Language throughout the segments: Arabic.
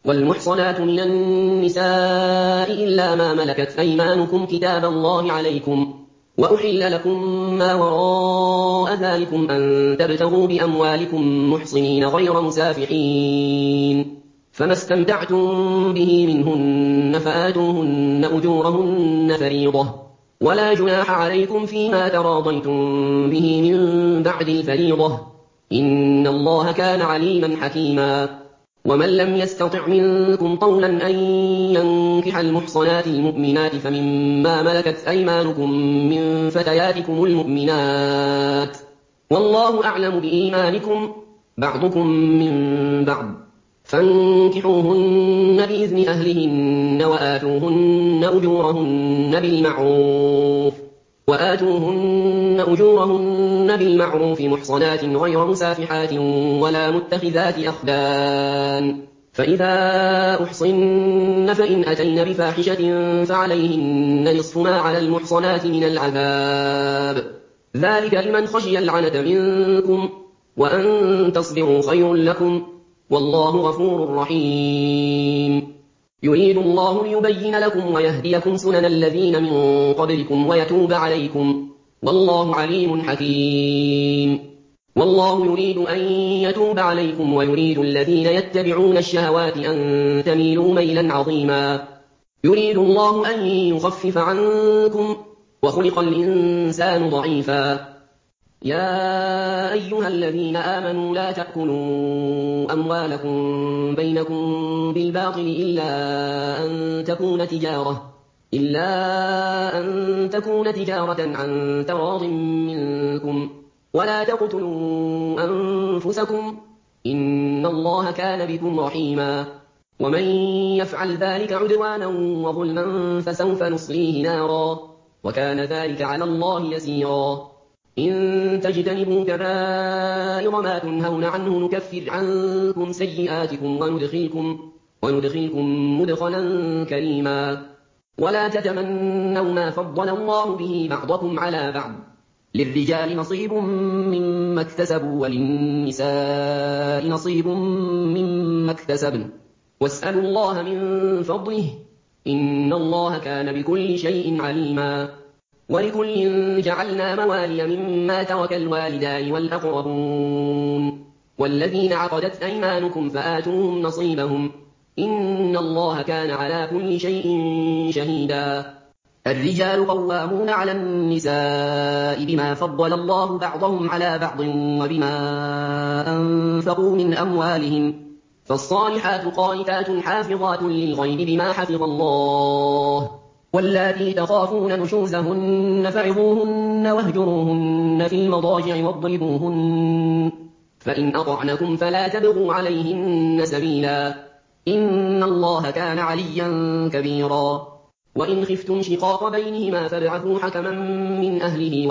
والمحصنات من النساء إلا ما ملكت أيمانكم كتاب الله عليكم، وأحل لكم ما وراء ذلكم أن تبتغوا بأموالكم محصنين غير مسافحين، فما استمتعتم به منهن فآتوهن أجورهن فريضة، ولا جناح عليكم فيما تراضيتم به من بعد الفريضة، إن الله كان عليما حكيما. ومن لم يستطع منكم طولا أن ينكح المحصنات المؤمنات فمما ملكت أيمانكم من فتياتكم المؤمنات، والله أعلم بإيمانكم، بعضكم من بعض، فانكحوهن بإذن أهلهن وآتوهن بالمعروف محصنات غير مسافحات ولا متخذات أخدان، فإذا أحصن فإن أتين بفاحشة فعليهن نصف ما على المحصنات من العذاب، ذلك لمن خشي العنة منكم، وأن تصبروا خير لكم، والله غفور رحيم. يريد الله ليبين لكم ويهديكم سنن الذين من قبلكم ويتوب عليكم، والله عليم حكيم. والله يريد أن يتوب عليكم ويريد الذين يتبعون الشهوات أن تميلوا ميلا عظيما. يريد الله أن يخفف عنكم، وخلق الإنسان ضعيفا. يا أيها الذين آمنوا لا تأكلوا أموالكم بينكم بالباطل إلا أن تكون تجارة عن تراض منكم، ولا تقتلوا أنفسكم، إن الله كان بكم رحيما. ومن يفعل ذلك عدوانا وظلما فسوف نصليه نارا، وكان ذلك على الله يسيرا. إن تجتنبوا كبائر ما تنهون عنه نكفر عنكم سيئاتكم وندخلكم مدخلا كريما. ولا تتمنوا ما فضل الله به بعضكم على بعض، للرجال نصيب مما اكتسبوا وللنساء نصيب مما اكتسبن، واسألوا الله من فضله، إن الله كان بكل شيء عليما. ولكل جعلنا موالي مما ترك الوالدان والأقربون والذين عقدت أيمانكم فآتوهم نصيبهم، إن الله كان على كل شيء شهيدا. الرجال قوامون على النساء بما فضل الله بعضهم على بعض وبما أنفقوا من أموالهم، فالصالحات قانتات حافظات للغيب بما حفظ الله. واللاتي تخافون نشوزهن فعظوهن واهجروهن في المضاجع واضربوهن، فإن أطعنكم فلا تبغوا عليهن سبيلا، إن الله كان عليا كبيرا. وإن خفتم شقاق بينهما فابعثوا حكما من أهله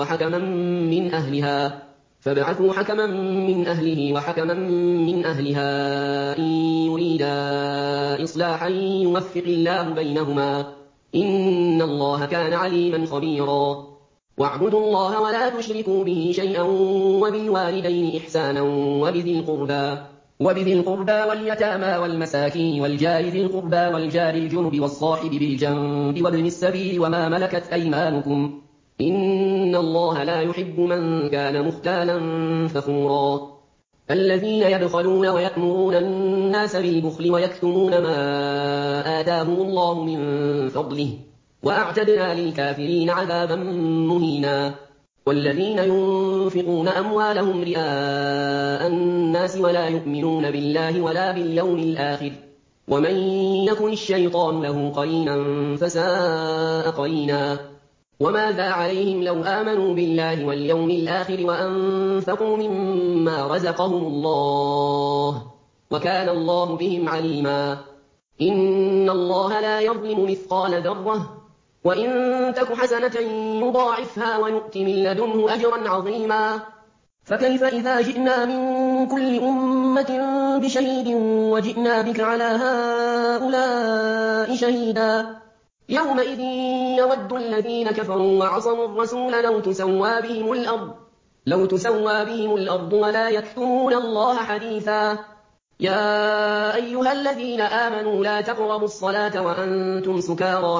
وحكما من أهلها إن يريدا إصلاحا يوفق الله بينهما، إن الله كان عليما خبيرا. واعبدوا الله ولا تشركوا به شيئا وبالوالدين إحسانا وبذي القربى واليتامى والمساكين والجار ذي القربى والجار الجنب والصاحب بالجنب وابن السبيل وما ملكت أيمانكم، إن الله لا يحب من كان مختالا فخورا. الذين يبخلون ويأمرون الناس بالبخل ويكتمون ما آتاهم الله من فضله، وأعتدنا للكافرين عذابا مهينا. والذين ينفقون أموالهم رئاء الناس ولا يؤمنون بالله ولا باليوم الآخر، ومن يكن الشيطان له قرينا فساء قرينا. وماذا عليهم لو آمنوا بالله واليوم الآخر وأنفقوا مما رزقهم الله، وكان الله بهم عليما. إن الله لا يظلم مثقال ذرة، وإن تك حسنة يضاعفها ويؤت من لدنه أجرا عظيما. فكيف إذا جئنا من كل أمة بشهيد وجئنا بك على هؤلاء شهيدا، يومئذ يود الذين كفروا وعصوا الرسول لو تسوى بهم الأرض ولا يكتمون الله حديثا. يا أيها الذين آمنوا لا تقربوا الصلاة وأنتم سكارى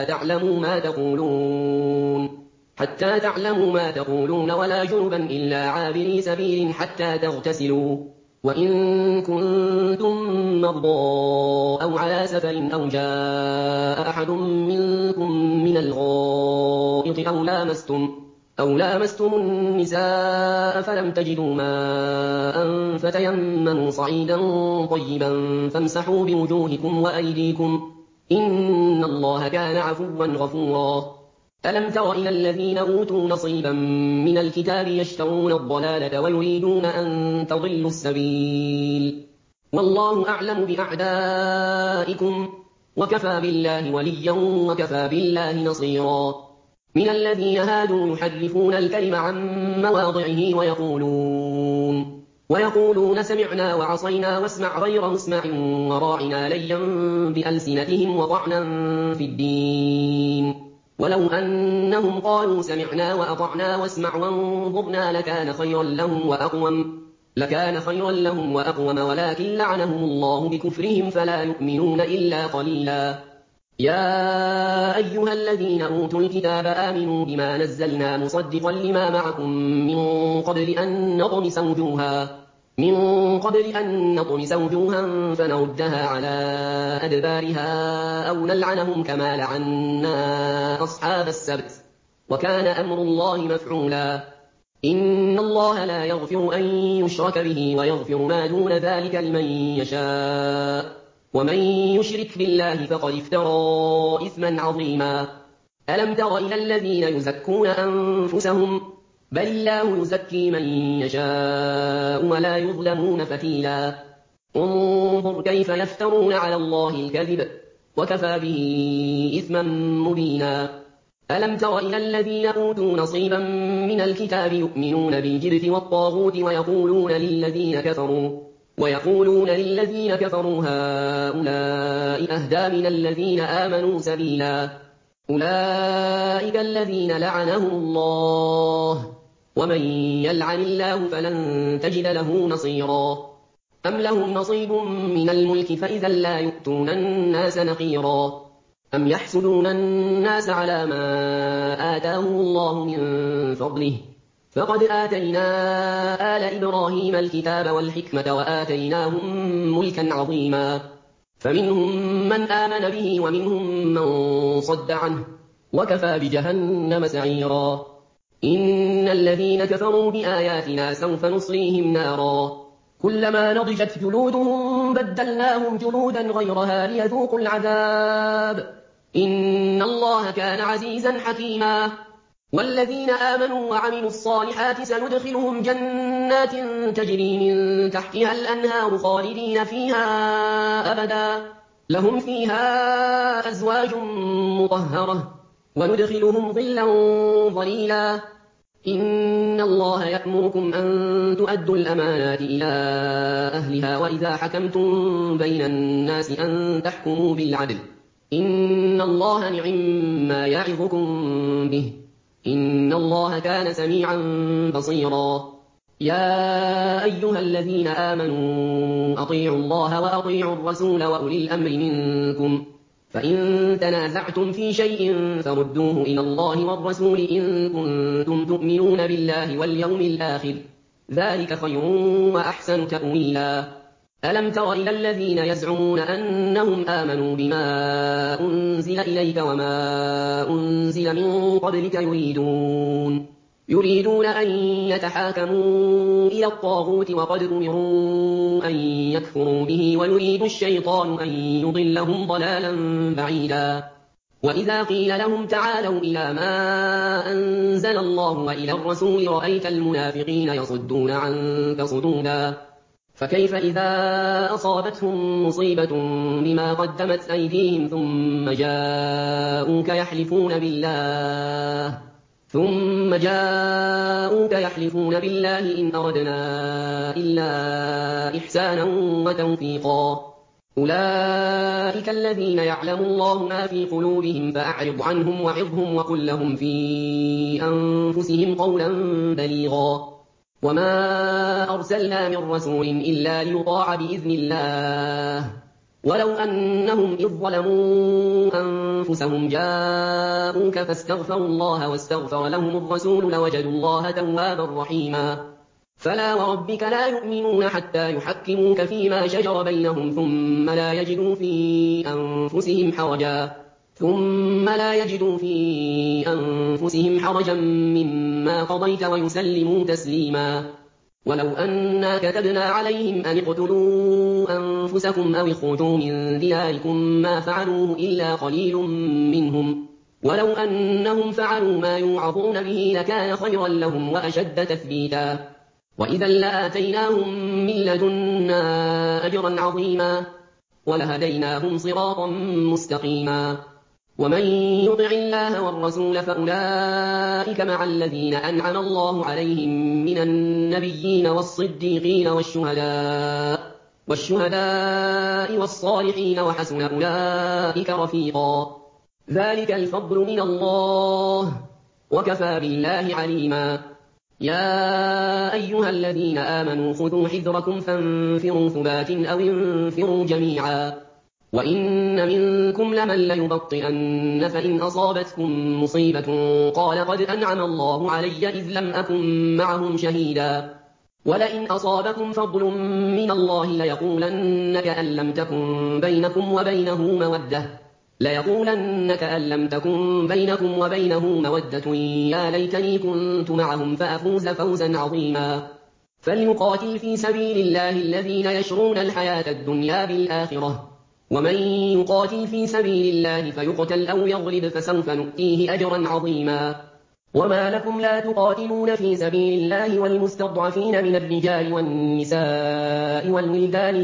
حتى تعلموا ما تقولون ولا جنبا إلا عابري سبيل حتى تغتسلوا وإن كنتم مرضى أو على سفر أو جاء أحد منكم من الغائط أو لامستم النساء فلم تجدوا ماء فتيمموا صعيدا طيبا فامسحوا بوجوهكم وأيديكم إن الله كان عفوا غفورا ألم تر إلى الذين أوتوا نصيبا من الكتاب يشترون الضلالة ويريدون أن تضلوا السبيل والله أعلم بأعدائكم وكفى بالله وليا وكفى بالله نصيرا من الذين هادوا يحرفون الكلم عن مواضعه ويقولون سمعنا وعصينا واسمع غير مسمع وراعنا ليا بألسنتهم وطعنا في الدين ولو أنهم قالوا سمعنا وأطعنا واسمع وانظرنا لكان خيرا لهم وأقوم ولكن لعنهم الله بكفرهم فلا يؤمنون إلا قليلا يا أيها الذين أوتوا الكتاب آمنوا بما نزلنا مصدقا لما معكم من قبل أن نطمس وجوها فنردها على أدبارها أو نلعنهم كما لعنا أصحاب السبت وكان أمر الله مفعولا إن الله لا يغفر أن يشرك به ويغفر ما دون ذلك لمن يشاء ومن يشرك بالله فقد افترى إثما عظيما ألم تر إلى الذين يزكون أنفسهم بل الله يزكي من يشاء ولا يظلمون فتيلا انظر كيف يفترون على الله الكذب وكفى به إثما مبينا ألم تر إلى الذين أوتوا نصيبا من الكتاب يؤمنون بالجبت والطاغوت ويقولون للذين كفروا هؤلاء أهدى من الذين آمنوا سبيلا أولئك الذين لعنهم الله ومن يلعن الله فلن تجد له نصيرا أم لهم نصيب من الملك فإذا لا يؤتون الناس نقيرا أم يحسدون الناس على ما آتاهم الله من فضله فقد آتينا آل إبراهيم الكتاب والحكمة وآتيناهم ملكا عظيما فمنهم من آمن به ومنهم من صد عنه وكفى بجهنم سعيرا إن الذين كفروا بآياتنا سوف نصليهم نارا كلما نضجت جلودهم بدلناهم جلودا غيرها ليذوقوا العذاب إن الله كان عزيزا حكيما والذين آمنوا وعملوا الصالحات سندخلهم جنات تجري من تحتها الأنهار خالدين فيها أبدا لهم فيها أزواج مطهرة وندخلهم ظلا ظليلا إن الله يأمركم أن تؤدوا الأمانات إلى أهلها وإذا حكمتم بين الناس أن تحكموا بالعدل إن الله نعم ما يعظكم به إن الله كان سميعا بصيرا يا أيها الذين آمنوا أطيعوا الله وأطيعوا الرسول وأولي الأمر منكم فإن تنازعتم في شيء فردوه إلى الله والرسول إن كنتم تؤمنون بالله واليوم الآخر ذلك خير وأحسن تأويلا ألم تر إلى الذين يزعمون أنهم آمنوا بما أنزل إليك وما أنزل من قبلك يريدون أن يتحاكموا إلى الطاغوت وقد أمروا أن يكفروا به ويريد الشيطان أن يضلهم ضلالا بعيدا وإذا قيل لهم تعالوا إلى ما أنزل الله وإلى الرسول رأيت المنافقين يصدون عنك صدودا فكيف إذا أصابتهم مصيبة بما قدمت أيديهم ثم جاءوك يحلفون بالله إن أردنا إلا إحسانا وتوفيقا أولئك الذين يعلم الله ما في قلوبهم فأعرض عنهم وعظهم وقل لهم في أنفسهم قولا بليغا وما أرسلنا من رسول إلا ليطاع بإذن الله ولو أنهم إذ ظلموا أنفسهم جاءوك فاستغفروا الله واستغفر لهم الرسول لوجدوا الله توابا رحيما فلا وربك لا يؤمنون حتى يحكموك فيما شجر بينهم ثم لا يجدوا في أنفسهم حرجا مما قضيت ويسلموا تسليما ولو أنا كتبنا عليهم أن اقتلوا أنفسكم أو اخرجوا من دياركم ما فعلوه إلا قليل منهم ولو أنهم فعلوا ما يوعظون به لكان خيرا لهم وأشد تثبيتا وإذا لآتيناهم من لدنا أجرا عظيما ولهديناهم صراطا مستقيما ومن يطع الله والرسول فأولئك مع الذين أنعم الله عليهم من النبيين والصديقين والشهداء والصالحين وحسن أولئك رفيقا ذلك الفضل من الله وكفى بالله عليما يا أيها الذين آمنوا خذوا حذركم فانفروا ثبات أو انفروا جميعا وإن منكم لمن ليبطئن فإن أصابتكم مصيبة قال قد أنعم الله علي إذ لم أكن معهم شهيدا ولئن أصابكم فضل من الله ليقولن كأن لم تكن بينكم وبينه مودة يا ليتني كنت معهم فأفوز فوزا عظيما فليقاتل في سبيل الله الذين يشرون الحياة الدنيا بالآخرة ومن يقاتل في سبيل الله فيقتل أو يغلب فسوف نؤتيه أجرا عظيما وما لكم لا تقاتلون في سبيل الله والمستضعفين من الرجال والنساء والولدان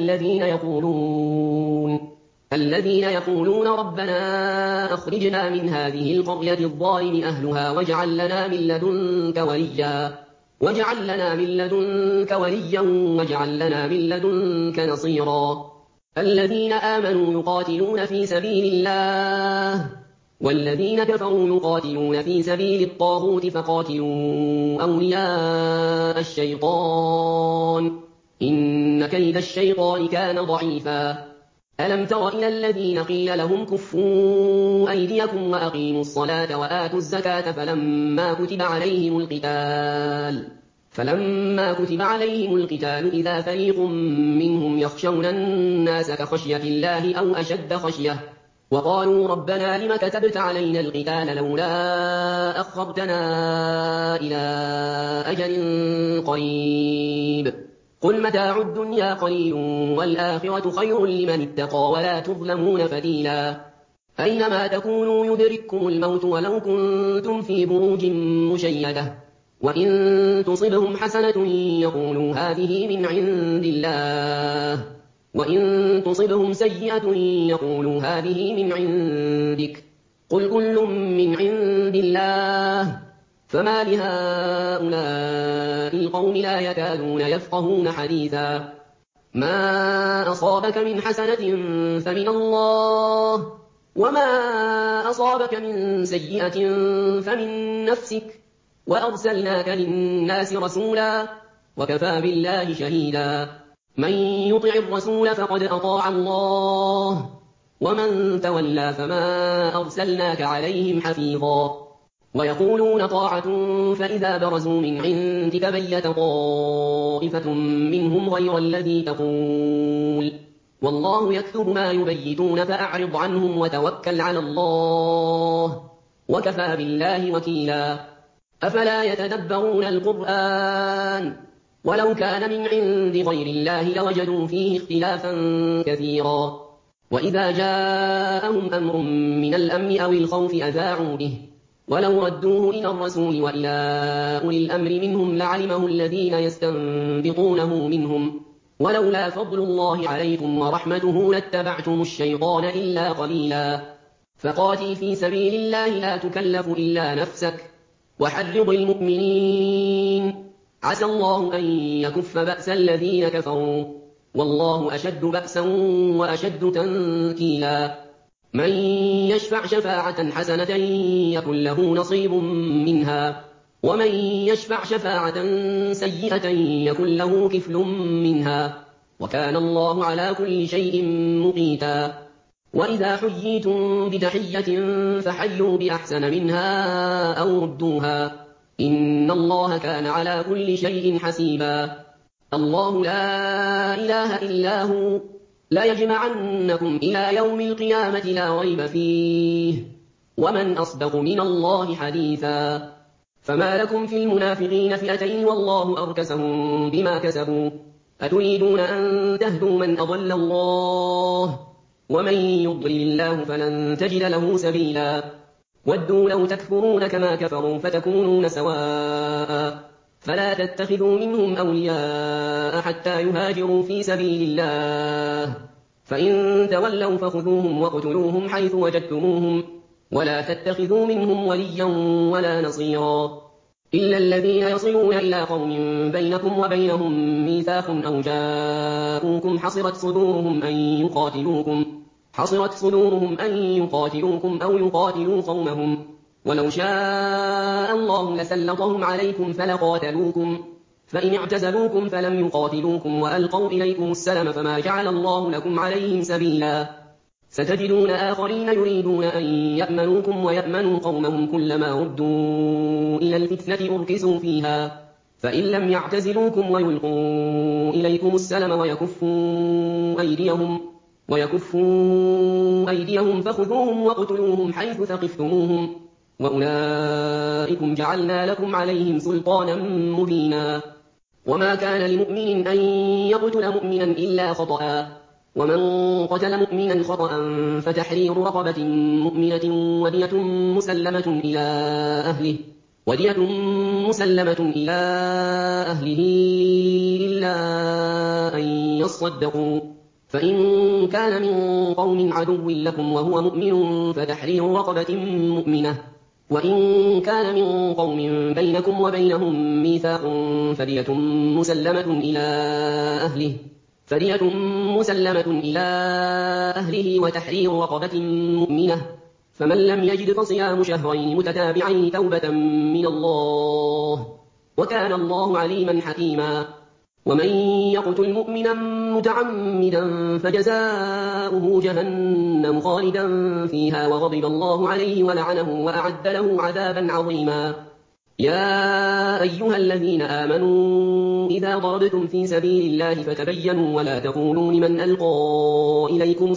الذين يقولون ربنا أخرجنا من هذه القرية الظالم أهلها واجعل لنا من لدنك وليا واجعل لنا من لدنك نصيرا الذين آمنوا يقاتلون في سبيل الله والذين كفروا يقاتلون في سبيل الطاغوت فقاتلوا أولياء الشيطان إن كيد الشيطان كان ضعيفا ألم تر إلى الذين قيل لهم كفوا أيديكم وأقيموا الصلاة وآتوا الزكاة فلما كتب عليهم القتال إذا فريق منهم يخشون الناس كخشية الله أو أشد خشية وقالوا ربنا لم كتبت علينا القتال لولا أخرتنا إلى أجل قريب قل متاع الدنيا قليل والآخرة خير لمن اتقى ولا تظلمون فتيلا أينما تكونوا يدرككم الموت ولو كنتم في بروج مشيدة وإن تصبهم حسنة يقولوا هذه من عند الله وإن تصبهم سيئة يقولوا هذه من عندك قل كل من عند الله فما لهؤلاء القوم لا يكادون يفقهون حديثا ما أصابك من حسنة فمن الله وما أصابك من سيئة فمن نفسك وأرسلناك للناس رسولا وكفى بالله شهيدا من يطع الرسول فقد أطاع الله ومن تولى فما أرسلناك عليهم حفيظا ويقولون طاعة فإذا برزوا من عندك بيت طائفة منهم غير الذي تقول والله يكتب ما يبيتون فأعرض عنهم وتوكل على الله وكفى بالله وكيلا أفلا يتدبرون القرآن ولو كان من عند غير الله لوجدوا فيه اختلافا كثيرا وإذا جاءهم أمر من الأمن أو الخوف أذاعوا به ولو ردوه إلى الرسول وإلى أولي الأمر منهم لعلمه الذين يستنبطونه منهم ولولا فضل الله عليكم ورحمته لاتبعتم الشيطان إلا قليلا فقاتل في سبيل الله لا تكلف إلا نفسك وحرض المؤمنين عسى الله أن يكف بأس الذين كفروا والله أشد بأسا وأشد تنكيلا من يشفع شفاعة حسنة يكن له نصيب منها ومن يشفع شفاعة سيئة يكن له كفل منها، وكان الله على كل شيء مقيتا. وإذا حييتم بتحية فحيوا بأحسن منها أو ردوها، إن الله كان على كل شيء حسيبا. الله لا إله إلا هو، لا يجمعنكم إلى يوم القيامة لا ريب فيه، ومن أصدق من الله حديثا. فما لكم في المنافقين فئتين والله أركسهم بما كسبوا، أتريدون أن تهدوا من أضل الله، ومن يضلل الله فلن تجد له سبيلا. ودوا لو تكفرون كما كفروا فتكونون سواء، فلا تتخذوا منهم أولياء حتى يهاجروا في سبيل الله، فإن تولوا فخذوهم وقتلوهم حيث وجدتموهم، ولا تتخذوا منهم وليا ولا نصيرا، إلا الذين يصلون إلى قوم بينكم وبينهم ميثاق أو جاءوكم حصرت صدورهم أن يقاتلوكم أو يقاتلوا قومهم، ولو شاء الله لسلطهم عليكم فلقاتلوكم، فإن اعتزلوكم فلم يقاتلوكم وألقوا إليكم السلم فما جعل الله لكم عليهم سبيلا. ستجدون آخرين يريدون أن يأمنوكم ويأمنوا قومهم كلما ردوا إلى الفتنة أركسوا فيها، فإن لم يعتزلوكم ويلقوا إليكم السلم ويكفوا أيديهم فخذوهم وقتلوهم حيث ثقفتموهم، وأولئكم جعلنا لكم عليهم سلطانا مبينا. وما كان لمؤمن أن يقتل مؤمنا إلا خطأ، ومن قتل مؤمنا خطأ فتحرير رقبة مؤمنة ودية مسلمة إلى أهله إلا أن يصدقوا، فإن كان من قوم عدو لكم وهو مؤمن فتحرير رقبة مؤمنة، وإن كان من قوم بينكم وبينهم ميثاق فدية مسلمة إلى أهله وتحرير رقبة مؤمنة، فمن لم يجد فصيام شهرين متتابعين توبة من الله، وكان الله عليما حكيما. ومن يقتل مؤمنا متعمدا فجزاؤه جهنم خالدا فيها وغضب الله عليه ولعنه وأعد له عذابا عظيما. يا أيها الذين آمنوا إذا ضربتم في سبيل الله فتبينوا ولا تقولوا لمن ألقى إليكم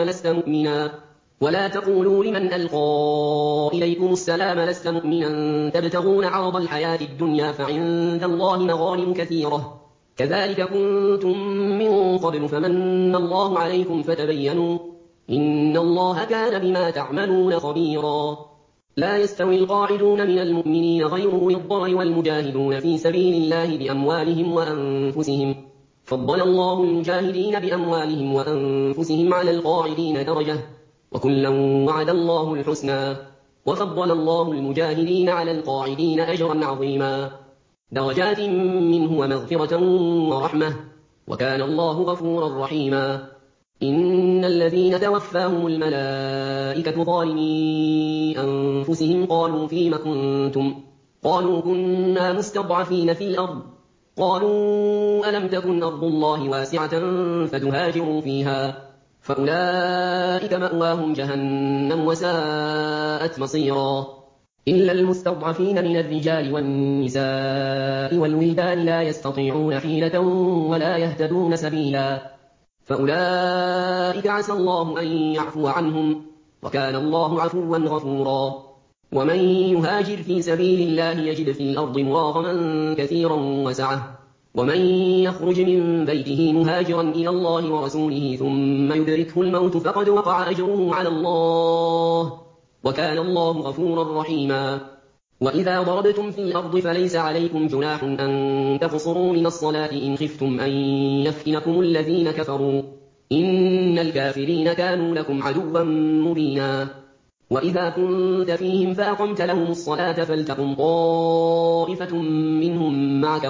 السلام لست مؤمنا تبتغون عرض الحياة الدنيا فعند الله مغانم كثيرة، كذلك كنتم من قبل فمن الله عليكم فتبينوا، إن الله كان بما تعملون خبيرا. لا يستوي القاعدون من المؤمنين غير أولي الضرر والمجاهدون في سبيل الله بأموالهم وأنفسهم، فضل الله المجاهدين بأموالهم وأنفسهم على القاعدين درجة، وكلا وعد الله الحسنى، وفضل الله المجاهدين على القاعدين أجرا عظيما، درجات منه ومغفرة ورحمة، وكان الله غفورا رحيما. إن الذين توفاهم الملائكة ظالمي أنفسهم قالوا فيم كنتم؟ قالوا كنا مستضعفين في الأرض، قالوا ألم تكن أرض الله واسعة فتهاجروا فيها، فأولئك مأواهم جهنم وساءت مصيرا، إلا المستضعفين من الرجال والنساء والولدان لا يستطيعون حيلة ولا يهتدون سبيلا، فأولئك عسى الله أن يعفو عنهم، وكان الله عفوا غفورا. ومن يهاجر في سبيل الله يجد في الأرض مراغما كثيرا وسعة، ومن يخرج من بيته مهاجرا إلى الله ورسوله ثم يدركه الموت فقد وقع أجره على الله، وكان الله غفورا رحيما. وإذا ضربتم في الأرض فليس عليكم جناح أن تقصروا من الصلاة إن خفتم أن يفتنكم الذين كفروا، إن الكافرين كانوا لكم عدوا مبينا. وإذا كنت فيهم فأقمت لهم الصلاة فلتقم طائفة منهم معك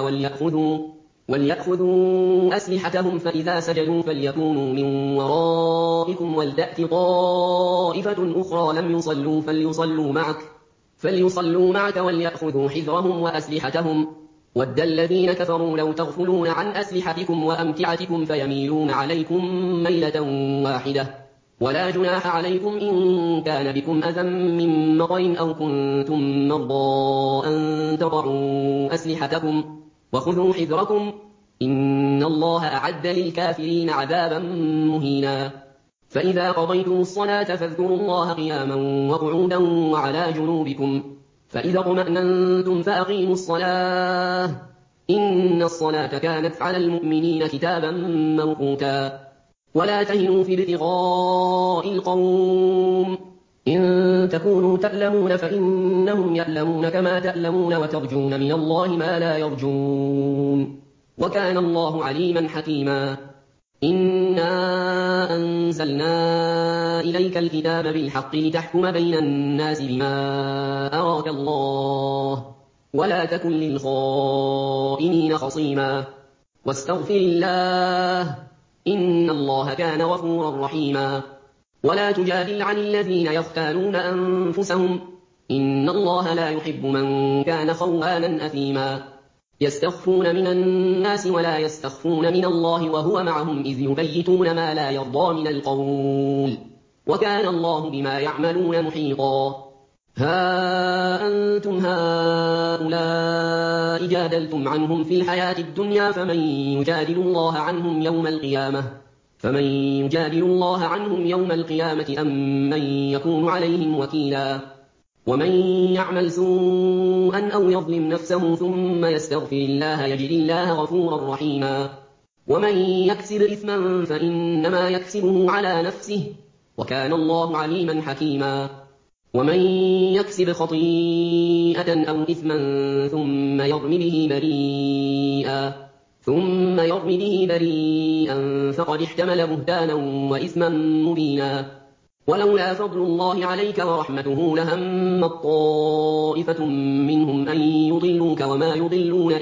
وليأخذوا أسلحتهم فإذا سجدوا فليكونوا من ورائكم ولتأت طائفة أخرى لم يصلوا فليصلوا معك فليصلوا معك وليأخذوا حذرهم وأسلحتهم. وَدَّ الذين كفروا لو تغفلون عن أسلحتكم وأمتعتكم فيميلون عليكم ميلة واحدة. ولا جناح عليكم إن كان بكم أذى من مطر أو كنتم مرضى أن تضعوا أسلحتكم وخذوا حذركم إن الله أعد للكافرين عذابا مهينا. فإذا قضيتم الصلاة فاذكروا الله قياما وقعودا وعلى جنوبكم فإذا اطمأننتم فأقيموا الصلاة إن الصلاة كانت على المؤمنين كتابا موقوتا. ولا تهنوا في ابتغاء القوم إن تكونوا تألمون فإنهم يألمون كما تألمون وترجون من الله ما لا يرجون وكان الله عليما حكيما. إنا أنزلنا إليك الكتاب بالحق لتحكم بين الناس بما أراك الله ولا تكن للخائنين خصيما واستغفر الله إن الله كان غفورا رحيما. ولا تجادل عن الذين يختالون أنفسهم إن الله لا يحب من كان خوانا أثيما. يستخفون من الناس ولا يستخفون من الله وهو معهم إذ يبيتون ما لا يرضى من القول وكان الله بما يعملون محيطا. ها أنتم هؤلاء جادلتم عنهم في الحياة الدنيا فمن يجادل الله عنهم يوم القيامة أم من يكون عليهم وكيلا. ومن يعمل سوءا أو يظلم نفسه ثم يستغفر الله يجد الله غفورا رحيما. ومن يكسب إثما فإنما يكسبه على نفسه وكان الله عليما حكيما. ومن يكسب خطيئة أو إثما ثم يرم به بريئا فقد احتمل بهتانا وإثما مبينا. ولولا فضل الله عليك ورحمته لهمت طائفة منهم أن يضلوك وما يضلون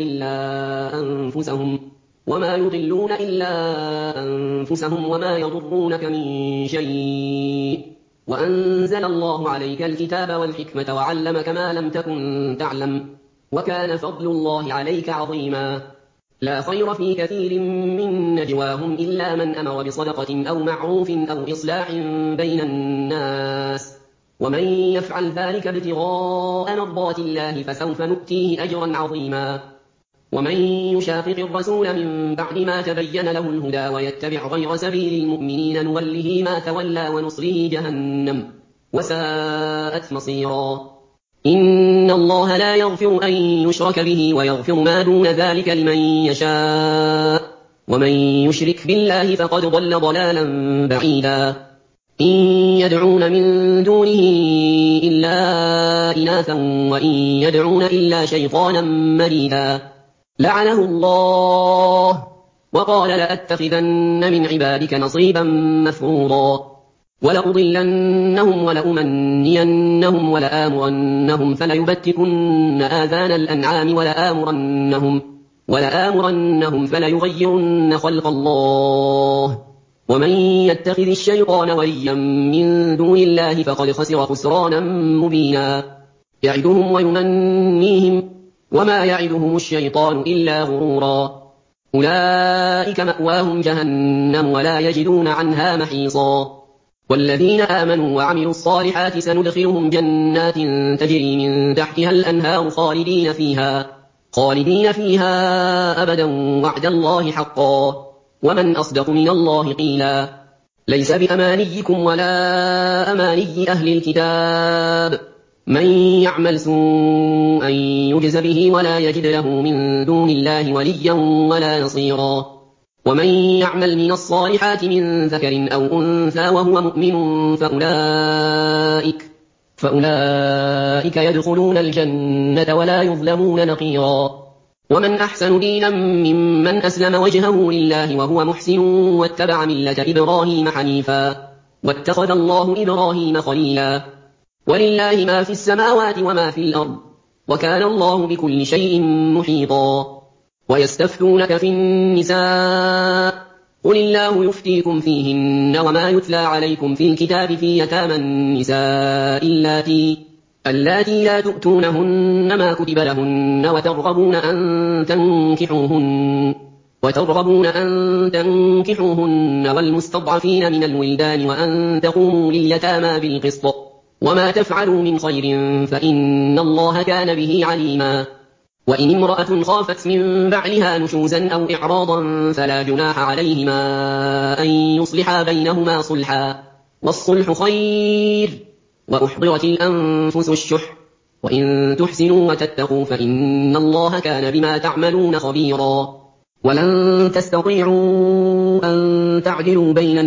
إلا أنفسهم وما يضرونك من شيء. وأنزل الله عليك الكتاب والحكمة وعلمك ما لم تكن تعلم وكان فضل الله عليك عظيما. لا خير في كثير من نجواهم إلا من أمر بصدقة أو معروف أو إصلاح بين الناس ومن يفعل ذلك ابتغاء مرضات الله فسوف نؤتيه أجرا عظيما. ومن يشاقق الرسول من بعد ما تبين له الهدى ويتبع غير سبيل المؤمنين نوله ما تولى ونصله جهنم وساءت مصيرا. إن الله لا يغفر أن يشرك به ويغفر ما دون ذلك لمن يشاء ومن يشرك بالله فقد ضل ضلالا بعيدا. إن يدعون من دونه إلا إناثا وإن يدعون إلا شيطانا مريدا لعنه الله وقال لأتخذن من عبادك نصيبا مفروضا. ولأضلنهم ولأمنينهم ولآمرنهم فليبتكن آذان الأنعام ولآمرنهم فليغيرن خلق الله. ومن يتخذ الشيطان وليا من دون الله فقد خسر خسرانا مبينا. يعدهم ويمنيهم وما يعدهم الشيطان إلا غرورا. أولئك مأواهم جهنم ولا يجدون عنها محيصا. والذين آمنوا وعملوا الصالحات سندخلهم جنات تجري من تحتها الأنهار خالدين فيها أبدا وعد الله حقا ومن أصدق من الله قيلا. ليس بأمانيكم ولا أماني أهل الكتاب من يعمل سوءا يجز به ولا يجد له من دون الله وليا ولا نصيرا. ومن يعمل من الصالحات من ذكر أو أنثى وهو مؤمن فأولئك يدخلون الجنة ولا يظلمون نقيرا. ومن أحسن دينا ممن أسلم وجهه لله وهو محسن واتبع ملة إبراهيم حنيفا واتخذ الله إبراهيم خليلا. ولله ما في السماوات وما في الأرض وكان الله بكل شيء محيطا. ويستفتونك في النساء قل الله يفتيكم فيهن وما يتلى عليكم في الكتاب في يتامى النساء اللاتي لا تؤتونهن ما كتب لهن وترغبون أن تنكحوهن والمستضعفين من الولدان وأن تقوموا لليتامى بالقسط وما تفعلوا من خير فإن الله كان به عليما. وإن امرأة خافت من بعلها نشوزا أو إعراضا فلا جناح عليهما أن يصلحا بينهما صلحا، والصلح خير، وأحضرت الأنفس الشح، وإن تحسنوا وتتقوا فإن الله كان بما تعملون خبيرا. ولن تستطيعوا أن تعدلوا بين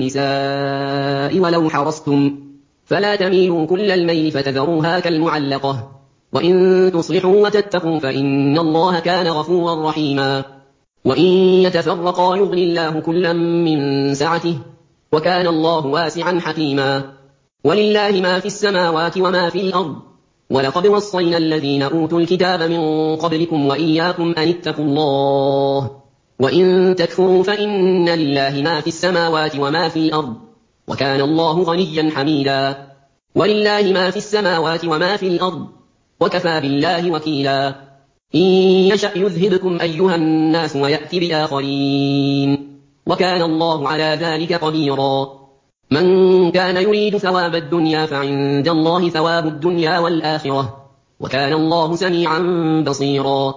النساء ولو حرصتم، فلا تميلوا كل الميل فتذروها كالمعلقة، وإن تصلحوا وتتقوا فإن الله كان غفورا رحيما. وإن يتفرقا يغني الله كلا من سعته، وكان الله واسعا حكيما. ولله ما في السماوات وما في الأرض، ولقد وصينا الذين أوتوا الكتاب من قبلكم وإياكم أن اتقوا الله، وإن تكفروا فإن لله ما في السماوات وما في الأرض، وكان الله غنيا حميدا. ولله ما في السماوات وما في الأرض، وكفى بالله وكيلا. إن يشأ يذهبكم أيها الناس ويأتي بآخرين، وكان الله على ذلك قديرا. من كان يريد ثواب الدنيا فعند الله ثواب الدنيا والآخرة، وكان الله سميعا بصيرا.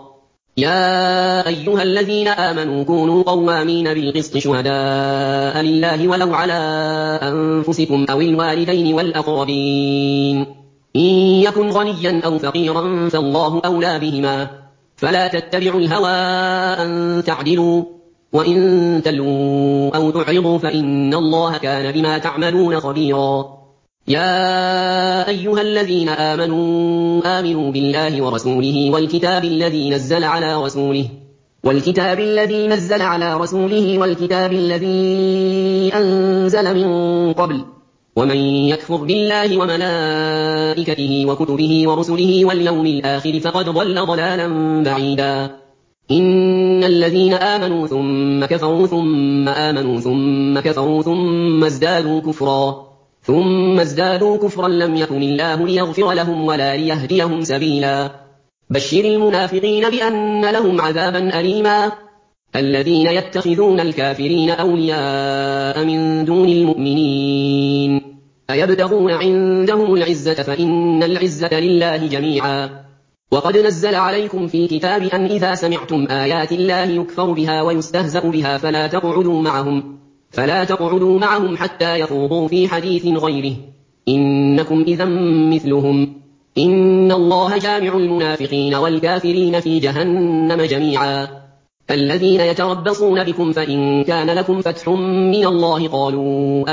يا أيها الذين آمنوا كونوا قوامين بالقسط شهداء لله ولو على أنفسكم أو الوالدين والأقربين، إن يكن غنيا أو فقيرا فالله أولى بهما، فلا تتبعوا الهوى أن تعدلوا، وإن تلووا أو تعرضوا فإن الله كان بما تعملون خبيرا. يا أيها الذين آمنوا بالله ورسوله والكتاب الذي نزل على رسوله والكتاب الذي أنزل من قبل، ومن يكفر بالله وملائكته وكتبه ورسله واليوم الآخر فقد ضل ضلالا بعيدا. إن الذين آمنوا ثم كفروا ثم آمنوا ثم كفروا ثم ازدادوا كفرا لم يكن الله ليغفر لهم ولا ليهديهم سبيلا. بشر المنافقين بأن لهم عذابا أليما. الذين يتخذون الكافرين أولياء من دون المؤمنين أيبتغون عندهم العزة فإن العزة لله جميعا. وقد نزل عليكم في الكتاب أن إذا سمعتم آيات الله يكفر بها ويستهزأ بها فلا تقعدوا معهم حتى يخوضوا في حديث غيره، إنكم إذا مثلهم، إن الله جامع المنافقين والكافرين في جهنم جميعا. الذين يتربصون بكم فإن كان لكم فتح من الله قالوا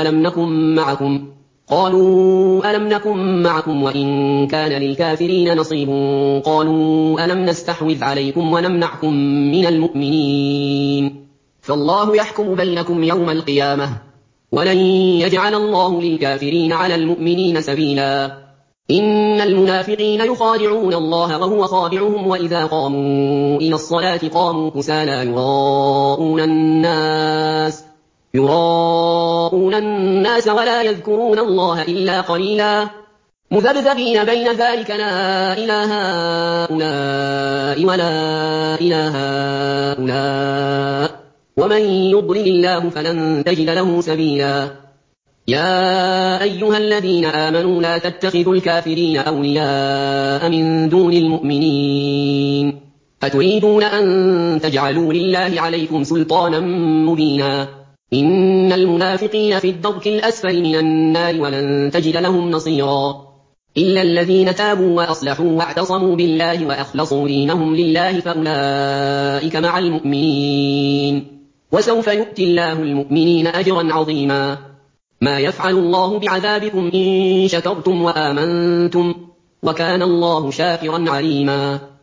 ألم نكن معكم وإن كان للكافرين نصيب قالوا ألم نستحوذ عليكم ونمنعكم من المؤمنين، فالله يحكم بينكم يوم القيامة، ولن يجعل الله للكافرين على المؤمنين سبيلا. إن المنافقين يخادعون الله وهو خادعهم وإذا قاموا إلى الصلاة قاموا كسالى يراءون الناس ولا يذكرون الله إلا قليلا، مذبذبين بين ذلك لا إله هؤلاء ولا إله هؤلاء، ومن يضلل الله فلن تجد له سبيلا. يا أيها الذين آمنوا لا تتخذوا الكافرين أولياء من دون المؤمنين، أتريدون أن تجعلوا لله عليكم سلطانا مبينا. إن المنافقين في الدرك الأسفل من النار ولن تجد لهم نصيرا، إلا الذين تابوا وأصلحوا واعتصموا بالله وأخلصوا دينهم لله فأولئك مع المؤمنين، وسوف يؤتي الله المؤمنين أجرا عظيما. ما يفعل الله بعذابكم إن شكرتم وآمنتم، وكان الله شاكرا عليما.